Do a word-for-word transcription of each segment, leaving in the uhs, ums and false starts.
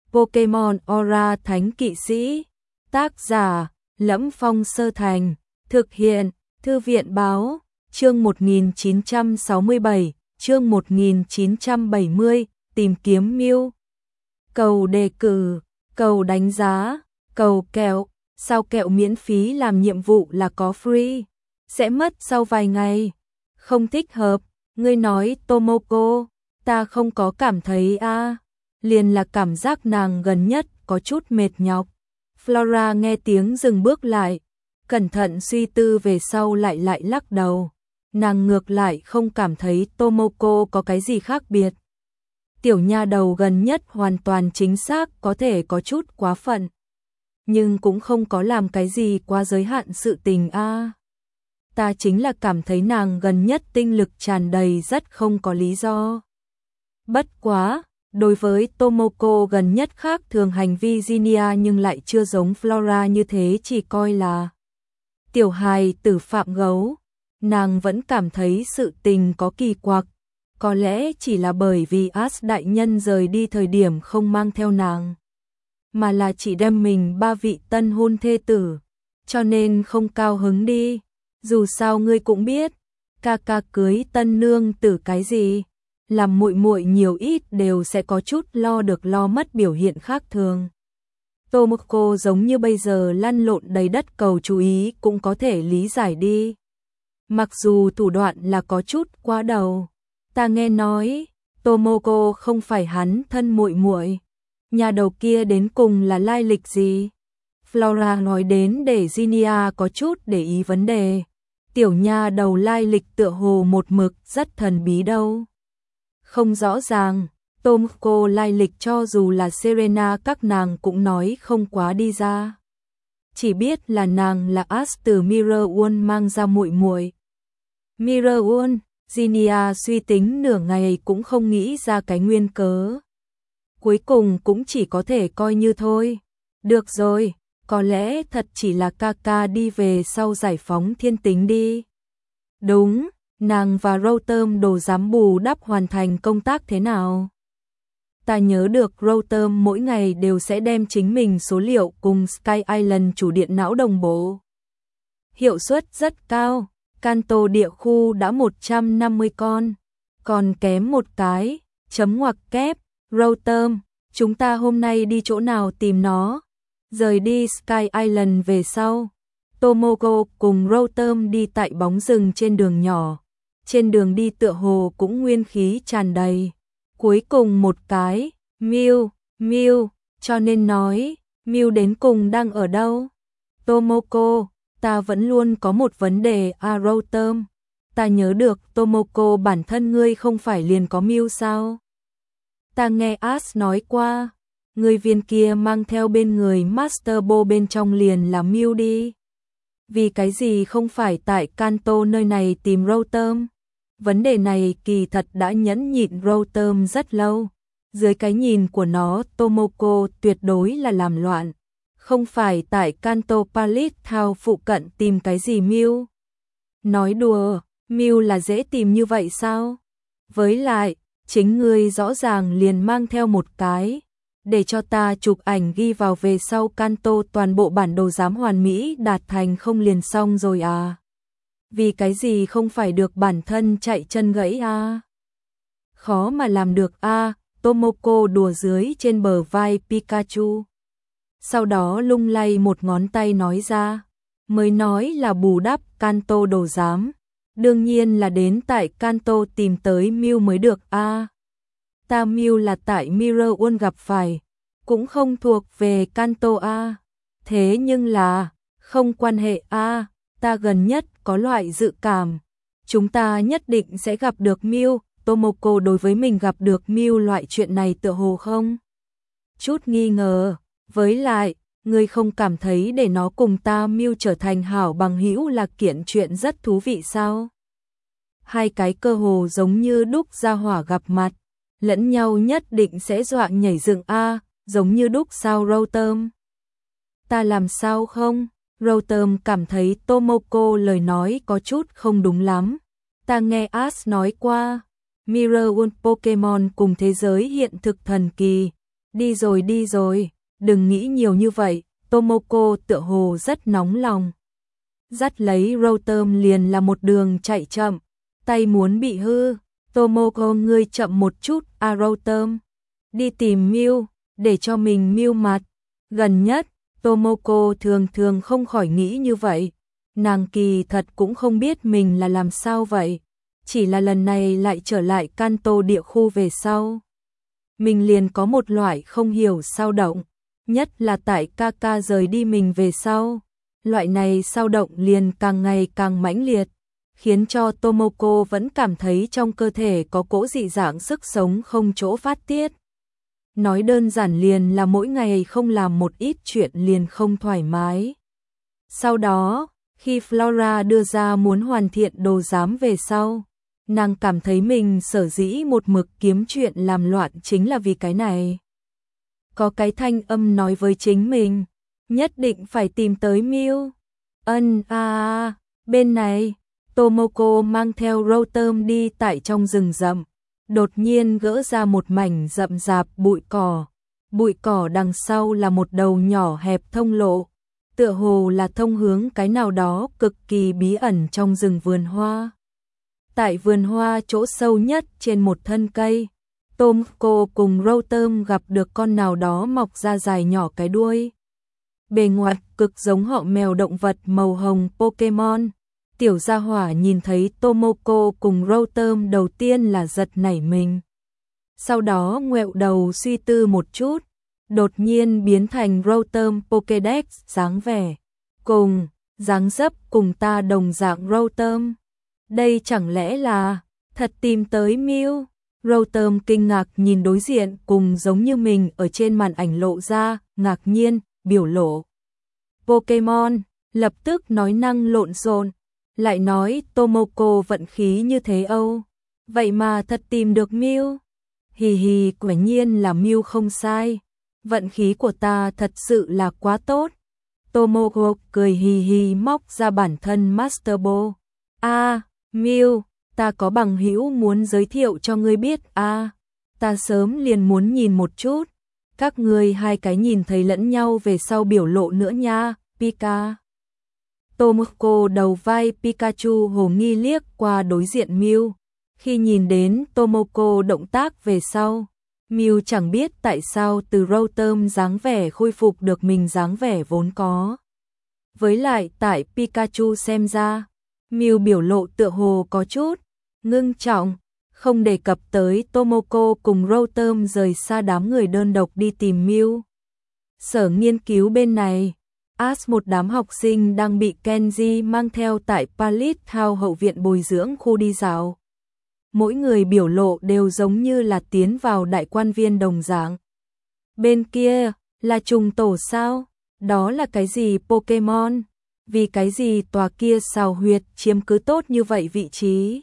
Pokemon Aura Thánh Kỵ Sĩ. Tác giả: Lẫm Phong Sơ Thành. Thực hiện: Thư viện báo. Chương một nghìn chín trăm sáu mươi bảy, chương một nghìn chín trăm bảy mươi, tìm kiếm Mew. Cầu đề cử, cầu đánh giá, cầu kẹo, sao kẹo miễn phí làm nhiệm vụ là có free, sẽ mất sau vài ngày. Không thích hợp, ngươi nói Tomoko, ta không có cảm thấy a, à. Liền là cảm giác nàng gần nhất có chút mệt nhọc. Flora nghe tiếng dừng bước lại, cẩn thận suy tư về sau lại lại lắc đầu. Nàng ngược lại không cảm thấy Tomoko có cái gì khác biệt. Tiểu nha đầu gần nhất hoàn toàn chính xác có thể có chút quá phận, nhưng cũng không có làm cái gì quá giới hạn sự tình a. À. Ta chính là cảm thấy nàng gần nhất tinh lực tràn đầy rất không có lý do. Bất quá, đối với Tomoko gần nhất khác thường hành vi Ginia nhưng lại chưa giống Flora như thế chỉ coi là tiểu hài tử phạm gấu. Nàng vẫn cảm thấy sự tình có kỳ quặc, có lẽ chỉ là bởi vì As đại nhân rời đi thời điểm không mang theo nàng, mà là chỉ đem mình ba vị tân hôn thê tử, cho nên không cao hứng đi. Dù sao ngươi cũng biết, ca ca cưới tân nương tử cái gì, làm muội muội nhiều ít đều sẽ có chút lo được lo mất biểu hiện khác thường. Tomoko giống như bây giờ lăn lộn đầy đất cầu chú ý cũng có thể lý giải đi. Mặc dù thủ đoạn là có chút quá đầu. Ta nghe nói, Tomoko không phải hắn thân muội muội. Nhà đầu kia đến cùng là lai lịch gì? Flora nói đến để Ginia có chút để ý vấn đề. Tiểu nha đầu lai lịch tựa hồ một mực rất thần bí đâu. Không rõ ràng, Tomoko lai lịch cho dù là Serena các nàng cũng nói không quá đi ra. Chỉ biết là nàng là As từ Mirror World mang ra muội muội. Mirror World, Ginia suy tính nửa ngày cũng không nghĩ ra cái nguyên cớ. Cuối cùng cũng chỉ có thể coi như thôi. Được rồi, có lẽ thật chỉ là ca ca đi về sau giải phóng thiên tính đi. Đúng, nàng và Rotom đồ giám bù đắp hoàn thành công tác thế nào? Ta nhớ được Rotom mỗi ngày đều sẽ đem chính mình số liệu cùng Sky Island chủ điện não đồng bộ. Hiệu suất rất cao. Kanto địa khu đã một trăm năm mươi con, còn kém một cái, chấm ngoặc kép, Rotom, chúng ta hôm nay đi chỗ nào tìm nó? Rời đi Sky Island về sau, Tomoko cùng Rotom đi tại bóng rừng trên đường nhỏ, trên đường đi tựa hồ cũng nguyên khí tràn đầy. Cuối cùng một cái, Mew, Mew, cho nên nói, Mew đến cùng đang ở đâu? Tomoko, ta vẫn luôn có một vấn đề a Rotom. Ta nhớ được Tomoko bản thân ngươi không phải liền có Mew sao? Ta nghe As nói qua, người viên kia mang theo bên người Master Ball bên trong liền là Mew đi. Vì cái gì không phải tại Kanto nơi này tìm Rotom? Vấn đề này kỳ thật đã nhẫn nhịn Rotom rất lâu. Dưới cái nhìn của nó, Tomoko tuyệt đối là làm loạn. Không phải tại Kanto Palace Town phụ cận tìm cái gì Mew. Nói đùa, Mew là dễ tìm như vậy sao? Với lại, chính ngươi rõ ràng liền mang theo một cái, để cho ta chụp ảnh ghi vào về sau Kanto toàn bộ bản đồ giám hoàn mỹ đạt thành không liền xong rồi à? Vì cái gì không phải được bản thân chạy chân gãy à? Khó mà làm được à? Tomoko đùa dưới trên bờ vai Pikachu. Sau đó lung lay một ngón tay nói ra, mới nói là bù đắp Kanto đồ giám, đương nhiên là đến tại Kanto tìm tới Mew mới được a. À, ta Mew là tại Mirror World gặp phải, cũng không thuộc về Kanto a. À, thế nhưng là, không quan hệ a, à, ta gần nhất có loại dự cảm, chúng ta nhất định sẽ gặp được Mew. Tomoko đối với mình gặp được Mew loại chuyện này tựa hồ không chút nghi ngờ. Với lại, ngươi không cảm thấy để nó cùng ta Mew trở thành hảo bằng hữu là kiện chuyện rất thú vị sao? Hai cái cơ hồ giống như đúc gia hỏa gặp mặt, lẫn nhau nhất định sẽ dọa nhảy dựng a, giống như đúc sao Rotom? Ta làm sao không? Rotom cảm thấy Tomoko lời nói có chút không đúng lắm. Ta nghe As nói qua, Mirror World Pokemon cùng thế giới hiện thực thần kỳ, Đi rồi đi rồi, đừng nghĩ nhiều như vậy, Tomoko tựa hồ rất nóng lòng. Dắt lấy Rotom liền là một đường chạy chậm, tay muốn bị hư. Tomoko ngươi chậm một chút, à Rotom. Đi tìm Mew, để cho mình Mew mặt. Gần nhất, Tomoko thường thường không khỏi nghĩ như vậy. Nàng kỳ thật cũng không biết mình là làm sao vậy. Chỉ là lần này lại trở lại Kanto địa khu về sau. Mình liền có một loại không hiểu sao động. Nhất là tại Kaka rời đi mình về sau. Loại này sao động liền càng ngày càng mãnh liệt. Khiến cho Tomoko vẫn cảm thấy trong cơ thể có cỗ dị dạng sức sống không chỗ phát tiết. Nói đơn giản liền là mỗi ngày không làm một ít chuyện liền không thoải mái. Sau đó, khi Flora đưa ra muốn hoàn thiện đồ giám về sau, nàng cảm thấy mình sở dĩ một mực kiếm chuyện làm loạn chính là vì cái này. Có cái thanh âm nói với chính mình, nhất định phải tìm tới Mew. Ân a à, bên này, Tomoko mang theo Rotom đi tại trong rừng rậm, đột nhiên gỡ ra một mảnh rậm rạp bụi cỏ. Bụi cỏ đằng sau là một đầu nhỏ hẹp thông lộ, tựa hồ là thông hướng cái nào đó cực kỳ bí ẩn trong rừng vườn hoa. Tại vườn hoa chỗ sâu nhất trên một thân cây, Tomoko cùng Rotom gặp được con nào đó mọc ra dài nhỏ cái đuôi. Bề ngoài cực giống họ mèo động vật màu hồng Pokemon. Tiểu gia hỏa nhìn thấy Tomoko cùng Rotom đầu tiên là giật nảy mình. Sau đó ngoẹo đầu suy tư một chút, đột nhiên biến thành Rotom Pokédex dáng vẻ. Cùng, dáng dấp cùng ta đồng dạng Rotom. Đây chẳng lẽ là thật tìm tới Mew? Rotom kinh ngạc nhìn đối diện cùng giống như mình ở trên màn ảnh lộ ra, ngạc nhiên, biểu lộ. Pokemon, lập tức nói năng lộn xộn, lại nói Tomoko vận khí như thế âu. Vậy mà thật tìm được Mew. Hì hì, quả nhiên là Mew không sai. Vận khí của ta thật sự là quá tốt. Tomoko cười hì hì móc ra bản thân Master Ball. A, Mew, ta có bằng hữu muốn giới thiệu cho ngươi biết a. À, ta sớm liền muốn nhìn một chút. Các ngươi hai cái nhìn thấy lẫn nhau về sau biểu lộ nữa nha, Pika. Tomoko đầu vai Pikachu hồ nghi liếc qua đối diện Mew. Khi nhìn đến Tomoko động tác về sau, Mew chẳng biết tại sao từ Rotom dáng vẻ khôi phục được mình dáng vẻ vốn có. Với lại tại Pikachu xem ra, Mew biểu lộ tựa hồ có chút ngưng trọng, không đề cập tới Tomoko cùng Rotom rời xa đám người đơn độc đi tìm Mew. Sở nghiên cứu bên này, Ash một đám học sinh đang bị Kenji mang theo tại Pallet House hậu viện bồi dưỡng khu đi dạo. Mỗi người biểu lộ đều giống như là tiến vào đại quan viên đồng dạng. Bên kia, là trùng tổ sao? Đó là cái gì Pokemon? Vì cái gì tòa kia xào huyệt chiếm cứ tốt như vậy vị trí?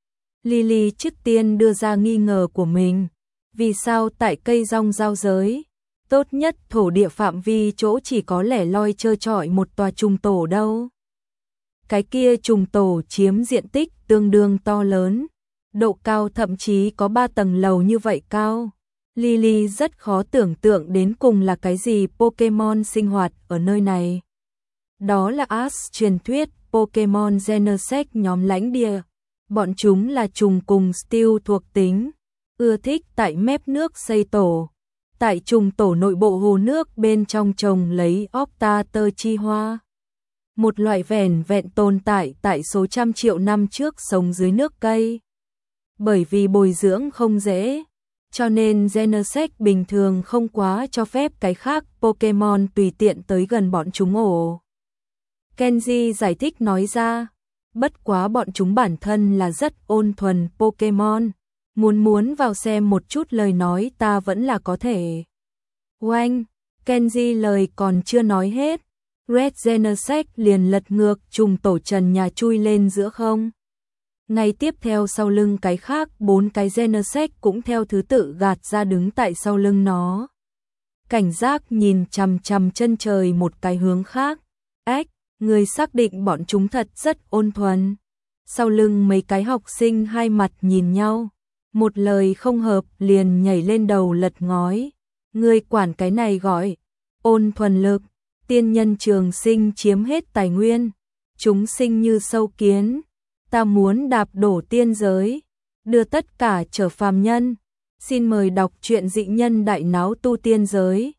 Lily trước tiên đưa ra nghi ngờ của mình. Vì sao tại cây rong giao giới, tốt nhất thổ địa phạm vi chỗ chỉ có lẻ loi trơ trọi một tòa trùng tổ đâu? Cái kia trùng tổ chiếm diện tích tương đương to lớn. Độ cao thậm chí có ba tầng lầu như vậy cao. Lily rất khó tưởng tượng đến cùng là cái gì Pokemon sinh hoạt ở nơi này. Đó là Ash truyền thuyết Pokemon Genesect nhóm lãnh địa. Bọn chúng là trùng cùng Steel thuộc tính, ưa thích tại mép nước xây tổ. Tại trùng tổ nội bộ hồ nước bên trong trồng lấy Octa tơ chi hoa. Một loại vẻn vẹn tồn tại tại số trăm triệu năm trước sống dưới nước cây. Bởi vì bồi dưỡng không dễ, cho nên Genesect bình thường không quá cho phép cái khác Pokemon tùy tiện tới gần bọn chúng ổ. Kenji giải thích nói ra, bất quá bọn chúng bản thân là rất ôn thuần Pokemon, muốn muốn vào xem một chút lời nói ta vẫn là có thể. Oanh, Kenji lời còn chưa nói hết, Red Genesect liền lật ngược trùng tổ trần nhà chui lên giữa không. Ngay tiếp theo sau lưng cái khác bốn cái Genesect cũng theo thứ tự gạt ra đứng tại sau lưng nó. Cảnh giác nhìn chằm chằm chân trời một cái hướng khác. Ếch, người xác định bọn chúng thật rất ôn thuần. Sau lưng mấy cái học sinh hai mặt nhìn nhau. Một lời không hợp liền nhảy lên đầu lật ngói. Ngươi quản cái này gọi ôn thuần lực, tiên nhân trường sinh chiếm hết tài nguyên, chúng sinh như sâu kiến, ta muốn đạp đổ tiên giới, đưa tất cả trở phàm nhân. Xin mời đọc truyện Dị Nhân Đại Náo Tu Tiên Giới.